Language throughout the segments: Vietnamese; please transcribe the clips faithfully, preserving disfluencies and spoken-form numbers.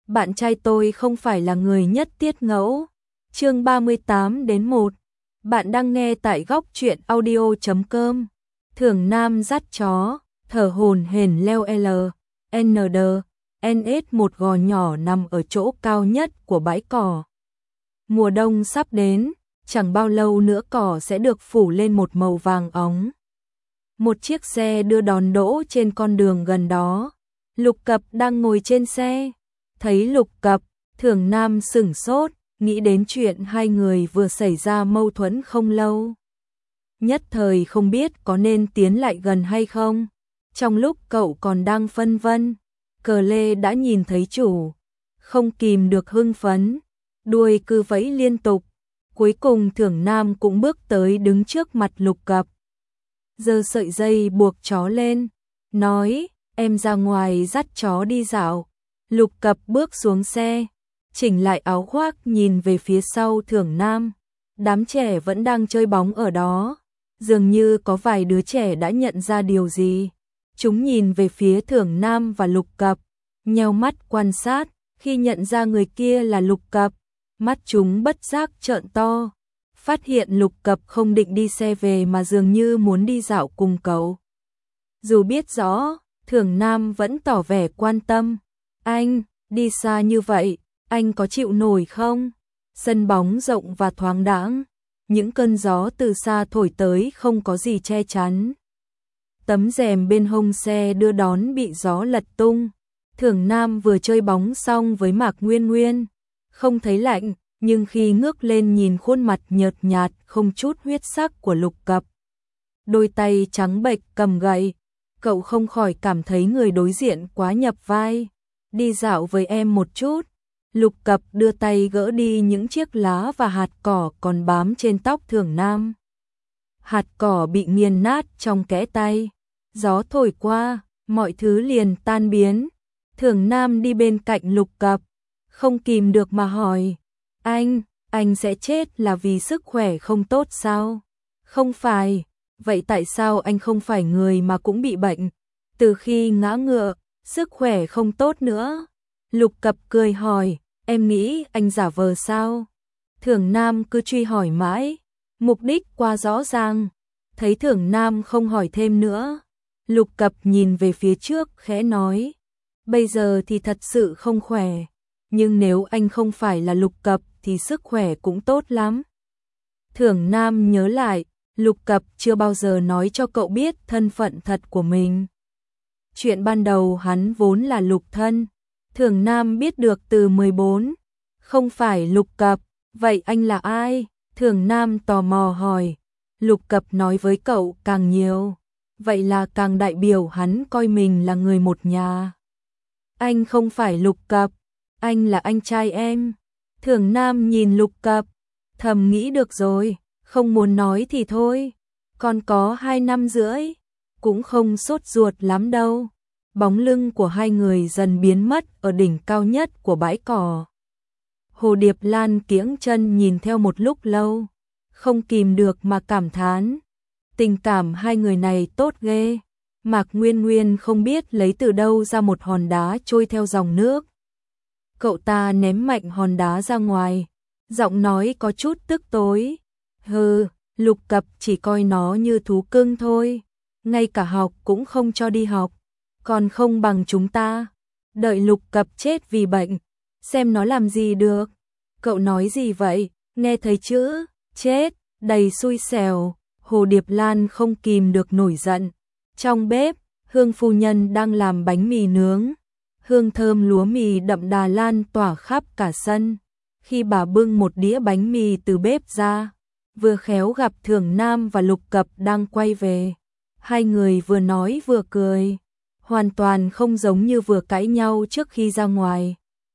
bạn trai tôi không phải là người nhất tiết ngẫu. Chương ba mươi tám đến một. Bạn đang nghe tại góc truyện audio chấm com. Thường Nam dắt chó, thở hổn hển leo L, N D, N S một gò nhỏ nằm ở chỗ cao nhất của bãi cỏ. Mùa đông sắp đến, chẳng bao lâu nữa cỏ sẽ được phủ lên một màu vàng óng. Một chiếc xe đưa đón đỗ trên con đường gần đó. Lục Cập đang ngồi trên xe. Thấy Lục Cập, Thường Nam sửng sốt, nghĩ đến chuyện hai người vừa xảy ra mâu thuẫn không lâu. Nhất thời không biết có nên tiến lại gần hay không. Trong lúc cậu còn đang phân vân, Cờ Lê đã nhìn thấy chủ, không kìm được hưng phấn, đuôi cứ vẫy liên tục. Cuối cùng Thường Nam cũng bước tới đứng trước mặt Lục Cập. Giơ sợi dây buộc chó lên, nói, em ra ngoài dắt chó đi dạo. Lục Cập bước xuống xe, chỉnh lại áo khoác nhìn về phía sau Thường Nam. Đám trẻ vẫn đang chơi bóng ở đó. Dường như có vài đứa trẻ đã nhận ra điều gì. Chúng nhìn về phía Thường Nam và Lục Cập, nheo mắt quan sát. Khi nhận ra người kia là Lục Cập, mắt chúng bất giác trợn to. Phát hiện Lục Cập không định đi xe về mà dường như muốn đi dạo cùng cậu. Dù biết rõ, Thường Nam vẫn tỏ vẻ quan tâm. Anh, đi xa như vậy, anh có chịu nổi không? Sân bóng rộng và thoáng đãng, những cơn gió từ xa thổi tới không có gì che chắn. Tấm rèm bên hông xe đưa đón bị gió lật tung. Thường Nam vừa chơi bóng xong với Mạc Nguyên Nguyên, không thấy lạnh, nhưng khi ngước lên nhìn khuôn mặt nhợt nhạt không chút huyết sắc của Lục Cập, đôi tay trắng bệch cầm gậy, cậu không khỏi cảm thấy người đối diện quá nhập vai. Đi dạo với em một chút. Lục Cập đưa tay gỡ đi những chiếc lá và hạt cỏ còn bám trên tóc Thường Nam. Hạt cỏ bị nghiền nát trong kẽ tay. Gió thổi qua, mọi thứ liền tan biến. Thường Nam đi bên cạnh Lục Cập, không kìm được mà hỏi, anh, anh sẽ chết là vì sức khỏe không tốt sao? Không phải, vậy tại sao anh không phải người mà cũng bị bệnh? Từ khi ngã ngựa, sức khỏe không tốt nữa. Lục Cập cười hỏi, em nghĩ anh giả vờ sao? Thường Nam cứ truy hỏi mãi, mục đích quá rõ ràng. Thấy Thường Nam không hỏi thêm nữa, Lục Cập nhìn về phía trước khẽ nói, bây giờ thì thật sự không khỏe, nhưng nếu anh không phải là Lục Cập thì sức khỏe cũng tốt lắm. Thường Nam nhớ lại, Lục Cập chưa bao giờ nói cho cậu biết thân phận thật của mình. Chuyện ban đầu hắn vốn là Lục Thân. Thường Nam biết được từ mười bốn. Không phải Lục Cập, vậy anh là ai? Thường Nam tò mò hỏi. Lục Cập nói với cậu càng nhiều, vậy là càng đại biểu hắn coi mình là người một nhà. Anh không phải Lục Cập, anh là anh trai em. Thường Nam nhìn Lục Cập, thầm nghĩ được rồi, không muốn nói thì thôi, còn có hai năm rưỡi, cũng không sốt ruột lắm đâu. Bóng lưng của hai người dần biến mất ở đỉnh cao nhất của bãi cỏ. Hồ Điệp Lan kiễng chân nhìn theo một lúc lâu, không kìm được mà cảm thán. Tình cảm hai người này tốt ghê. Mạc Nguyên Nguyên không biết lấy từ đâu ra một hòn đá trôi theo dòng nước. Cậu ta ném mạnh hòn đá ra ngoài, giọng nói có chút tức tối. Hừ, Lục Cập chỉ coi nó như thú cưng thôi, ngay cả học cũng không cho đi học, còn không bằng chúng ta. Đợi Lục Cập chết vì bệnh, xem nó làm gì được. Cậu nói gì vậy? Nghe thấy chữ chết đầy xui xẻo. Hồ Điệp Lan không kìm được nổi giận. Trong bếp, Hương phu nhân đang làm bánh mì nướng. Hương thơm lúa mì đậm đà lan tỏa khắp cả sân. Khi bà bưng một đĩa bánh mì từ bếp ra, vừa khéo gặp Thường Nam và Lục Cập đang quay về. Hai người vừa nói vừa cười, hoàn toàn không giống như vừa cãi nhau trước khi ra ngoài.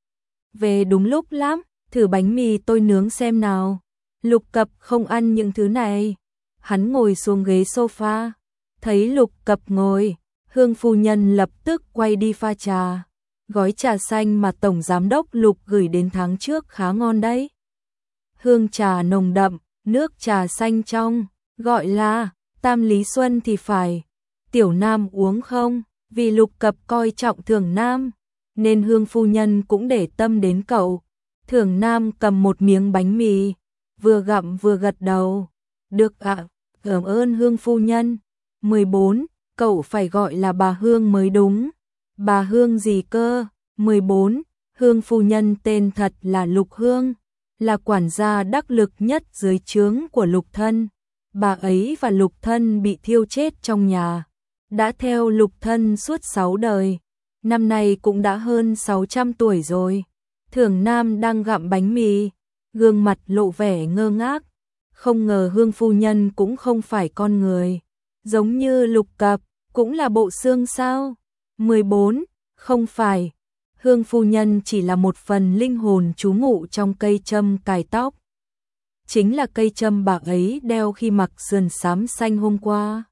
Về đúng lúc lắm, thử bánh mì tôi nướng xem nào. Lục Cập không ăn những thứ này. Hắn ngồi xuống ghế sofa, thấy Lục Cập ngồi, Hương phu nhân lập tức quay đi pha trà. Gói trà xanh mà Tổng Giám đốc Lục gửi đến tháng trước khá ngon đấy. Hương trà nồng đậm, nước trà xanh trong, gọi là Tam Lý Xuân thì phải. Tiểu Nam uống không? Vì Lục Cập coi trọng Thường Nam, nên Hương phu nhân cũng để tâm đến cậu. Thưởng Nam cầm một miếng bánh mì, vừa gặm vừa gật đầu. Được ạ, à, cảm ơn Hương phu nhân. mười bốn. Cậu phải gọi là bà Hương mới đúng. Bà Hương gì cơ? mười bốn. Hương phu nhân tên thật là Lục Hương, là quản gia đắc lực nhất dưới trướng của Lục Thân. Bà ấy và Lục Thân bị thiêu chết trong nhà, đã theo Lục Thân suốt sáu đời, năm nay cũng đã hơn sáu trăm tuổi rồi. Thưởng Nam đang gặm bánh mì, gương mặt lộ vẻ ngơ ngác, không ngờ Hương phu nhân cũng không phải con người, giống như Lục Cập, cũng là bộ xương sao? mười bốn. Không phải, Hương phu nhân chỉ là một phần linh hồn trú ngụ trong cây châm cài tóc. Chính là cây châm bà ấy đeo khi mặc sườn xám xanh hôm qua.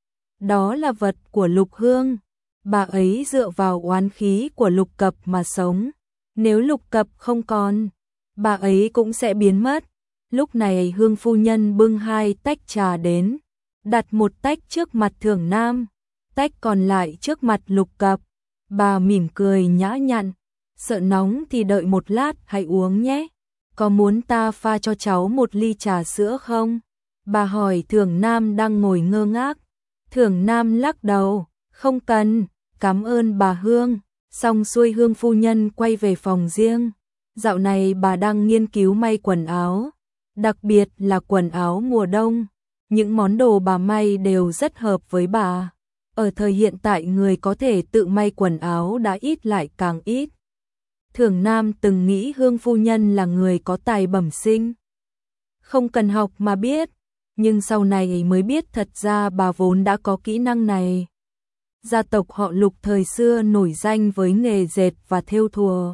Đó là vật của Lục Hương, bà ấy dựa vào oán khí của Lục Cập mà sống. Nếu Lục Cập không còn, bà ấy cũng sẽ biến mất. Lúc này Hương phu nhân bưng hai tách trà đến, đặt một tách trước mặt Thưởng Nam, tách còn lại trước mặt Lục Cập. Bà mỉm cười nhã nhặn, sợ nóng thì đợi một lát hãy uống nhé. Có muốn ta pha cho cháu một ly trà sữa không? Bà hỏi Thưởng Nam đang ngồi ngơ ngác. Thưởng Nam lắc đầu, không cần, cảm ơn bà Hương. Xong xuôi Hương phu nhân quay về phòng riêng. Dạo này bà đang nghiên cứu may quần áo, đặc biệt là quần áo mùa đông. Những món đồ bà may đều rất hợp với bà. Ở thời hiện tại người có thể tự may quần áo đã ít lại càng ít. Thưởng Nam từng nghĩ Hương phu nhân là người có tài bẩm sinh, không cần học mà biết, nhưng sau này mới biết thật ra bà vốn đã có kỹ năng này. Gia tộc họ Lục thời xưa nổi danh với nghề dệt và thêu thùa.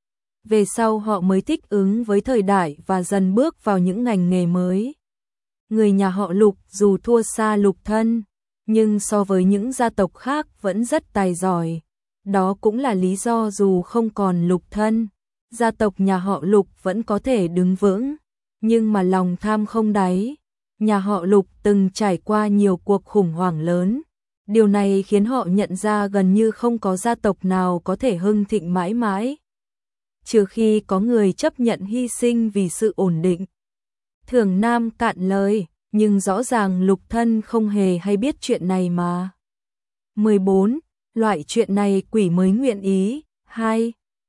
Về sau họ mới thích ứng với thời đại và dần bước vào những ngành nghề mới. Người nhà họ Lục dù thua xa Lục Thân, nhưng so với những gia tộc khác vẫn rất tài giỏi. Đó cũng là lý do dù không còn Lục Thân, gia tộc nhà họ Lục vẫn có thể đứng vững. Nhưng mà lòng tham không đáy, nhà họ Lục từng trải qua nhiều cuộc khủng hoảng lớn. Điều này khiến họ nhận ra gần như không có gia tộc nào có thể hưng thịnh mãi mãi, trừ khi có người chấp nhận hy sinh vì sự ổn định. Thưởng Nam cạn lời, nhưng rõ ràng Lục Thân không hề hay biết chuyện này mà. mười bốn. Loại chuyện này quỷ mới nguyện ý. hai.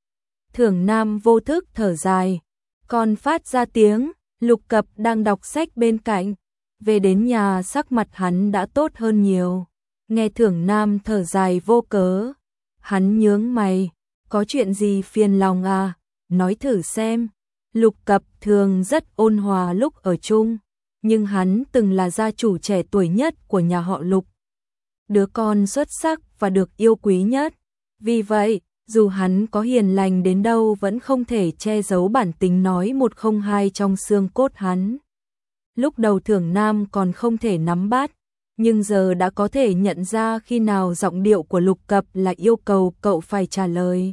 Thưởng Nam vô thức thở dài, còn phát ra tiếng. Lục Cập đang đọc sách bên cạnh, về đến nhà sắc mặt hắn đã tốt hơn nhiều. Nghe Thưởng Nam thở dài vô cớ, hắn nhướng mày, có chuyện gì phiền lòng à, nói thử xem. Lục Cập thường rất ôn hòa lúc ở chung, nhưng hắn từng là gia chủ trẻ tuổi nhất của nhà họ Lục, đứa con xuất sắc và được yêu quý nhất. Vì vậy, dù hắn có hiền lành đến đâu vẫn không thể che giấu bản tính nói một không hai trong xương cốt hắn. Lúc đầu Thưởng Nam còn không thể nắm bắt, nhưng giờ đã có thể nhận ra khi nào giọng điệu của Lục Cập là yêu cầu cậu phải trả lời.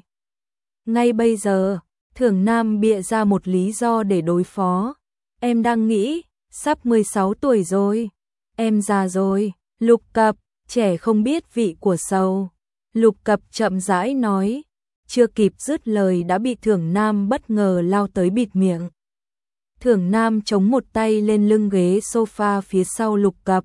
Ngay bây giờ, Thưởng Nam bịa ra một lý do để đối phó. Em đang nghĩ, sắp mười sáu tuổi rồi, em già rồi. Lục Cập, trẻ không biết vị của sầu. Lục Cập chậm rãi nói, chưa kịp dứt lời đã bị Thưởng Nam bất ngờ lao tới bịt miệng. Thưởng Nam chống một tay lên lưng ghế sofa phía sau Lục Cập,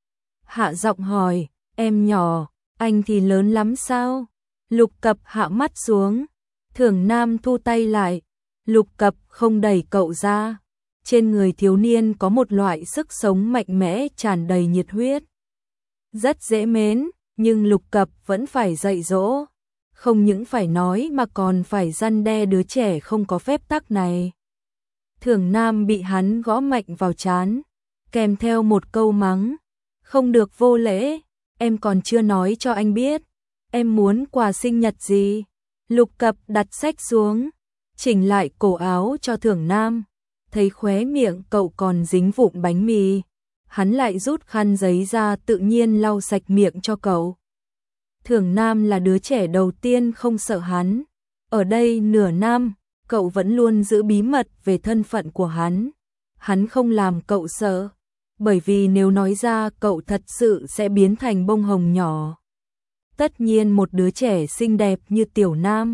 hạ giọng hỏi, em nhỏ, anh thì lớn lắm sao? Lục Cập hạ mắt xuống. Thưởng Nam thu tay lại. Lục Cập không đẩy cậu ra. Trên người thiếu niên có một loại sức sống mạnh mẽ tràn đầy nhiệt huyết, rất dễ mến, nhưng Lục Cập vẫn phải dạy dỗ. Không những phải nói mà còn phải răn đe đứa trẻ không có phép tắc này. Thưởng Nam bị hắn gõ mạnh vào trán, kèm theo một câu mắng, không được vô lễ, em còn chưa nói cho anh biết, em muốn quà sinh nhật gì? Lục Cập đặt sách xuống, chỉnh lại cổ áo cho Thưởng Nam, thấy khóe miệng cậu còn dính vụn bánh mì, hắn lại rút khăn giấy ra tự nhiên lau sạch miệng cho cậu. Thưởng Nam là đứa trẻ đầu tiên không sợ hắn. Ở đây nửa năm, cậu vẫn luôn giữ bí mật về thân phận của hắn. Hắn không làm cậu sợ, bởi vì nếu nói ra cậu thật sự sẽ biến thành bông hồng nhỏ. Tất nhiên một đứa trẻ xinh đẹp như Tiểu Nam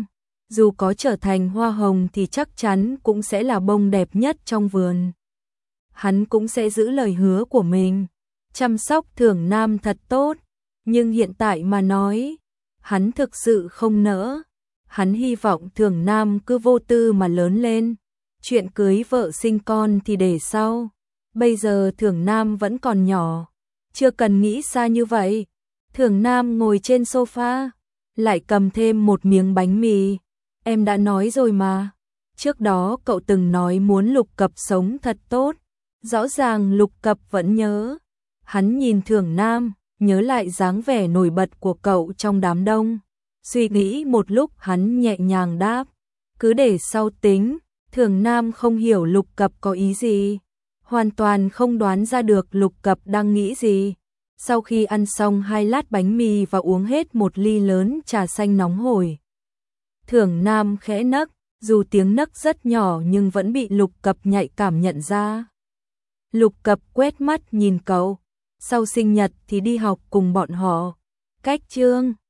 dù có trở thành hoa hồng thì chắc chắn cũng sẽ là bông đẹp nhất trong vườn. Hắn cũng sẽ giữ lời hứa của mình, chăm sóc Thưởng Nam thật tốt, nhưng hiện tại mà nói, hắn thực sự không nỡ. Hắn hy vọng Thưởng Nam cứ vô tư mà lớn lên, chuyện cưới vợ sinh con thì để sau. Bây giờ Thưởng Nam vẫn còn nhỏ, chưa cần nghĩ xa như vậy. Thưởng Nam ngồi trên sofa, lại cầm thêm một miếng bánh mì. Em đã nói rồi mà, trước đó cậu từng nói muốn Lục Cập sống thật tốt. Rõ ràng Lục Cập vẫn nhớ. Hắn nhìn Thưởng Nam, nhớ lại dáng vẻ nổi bật của cậu trong đám đông. Suy nghĩ một lúc hắn nhẹ nhàng đáp, cứ để sau tính. Thưởng Nam không hiểu Lục Cập có ý gì, hoàn toàn không đoán ra được Lục Cập đang nghĩ gì. Sau khi ăn xong hai lát bánh mì và uống hết một ly lớn trà xanh nóng hổi, Thưởng Nam khẽ nấc, dù tiếng nấc rất nhỏ nhưng vẫn bị Lục Cập nhạy cảm nhận ra. Lục Cập quét mắt nhìn cậu, sau sinh nhật thì đi học cùng bọn họ. Cách chương